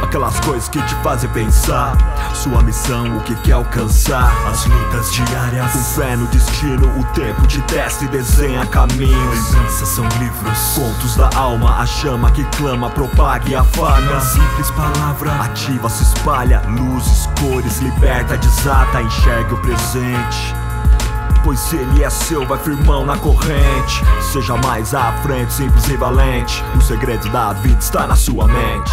aquelas coisas que te fazem pensar. Sua missão, o que quer alcançar. As lutas diárias, com fé no destino. O tempo te testa e desenha caminhos. Lembranças são livros, contos da alma. A chama que clama, propaga e afaga. Uma simples palavra, ativa, se espalha. Luzes, cores, liberta, desata. Enxergue o presente, pois ele é seu, vai firmão na corrente. Seja mais à frente, simples e valente. O segredo da vida está na sua mente.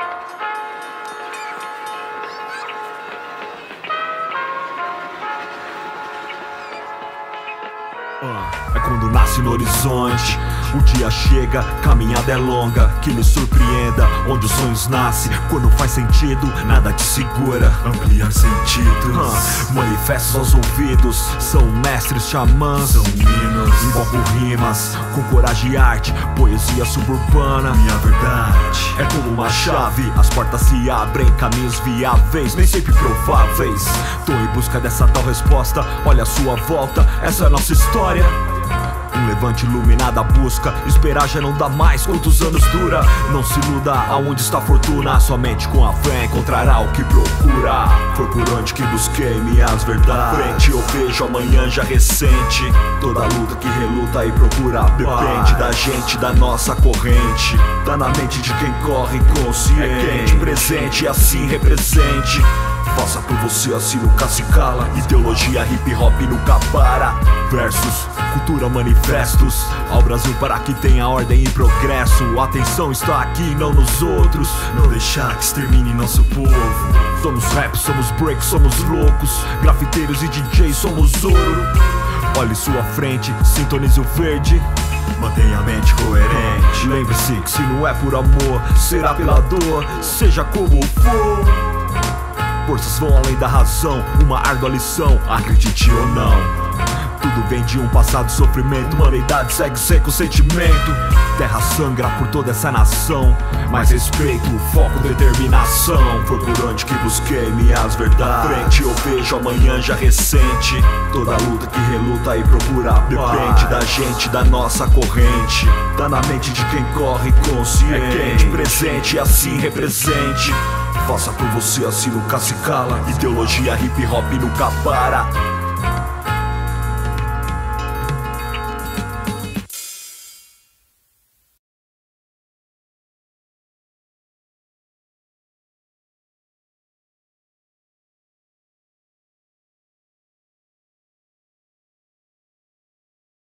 É quando nasce no horizonte, o dia chega, caminhada é longa. Que lhe surpreenda, onde os sonhos nascem. Quando faz sentido, nada te segura. Ampliar sentidos, manifestos aos ouvidos. São mestres xamãs, são hinos, invocam rimas com coragem e arte. Poesia suburbana, minha verdade é como uma chave. As portas se abrem, caminhos viáveis, nem sempre prováveis. Tô em busca dessa tal resposta. Olha a sua volta, essa é a nossa história. Um levante iluminado à busca. Esperar já não dá mais, quantos anos dura? Não se iluda aonde está a fortuna. Somente com a fé encontrará o que procura. Foi por onde que busquei minhas verdades. Frente eu vejo amanhã já recente. Toda luta que reluta e procura depende da gente, da nossa corrente. Tá na mente de quem corre inconsciente. É quente, presente e assim represente. Faça por você, assim nunca se cala. Ideologia hip hop nunca para. Versos, cultura, manifestos ao Brasil para que tenha ordem e progresso. A atenção está aqui, não nos outros. Não deixar que extermine nosso povo. Somos rap, somos break, somos loucos. Grafiteiros e DJs, somos ouro. Olhe sua frente, sintonize o verde. Mantenha a mente coerente. Lembre-se que se não é por amor, será pela dor. Seja como for, forças vão além da razão, uma árdua lição, acredite ou não. Tudo vem de um passado de sofrimento. Humanidade segue sem consentimento. Terra sangra por toda essa nação, mas respeito, foco, determinação. Foi por onde que busquei minhas verdades. Frente eu vejo amanhã já recente. Toda luta que reluta e procura depende da gente, da nossa corrente. Tá na mente de quem corre consciente. É quente, presente e assim represente. Faça por você, assim nunca se cala. Ideologia hip hop nunca para.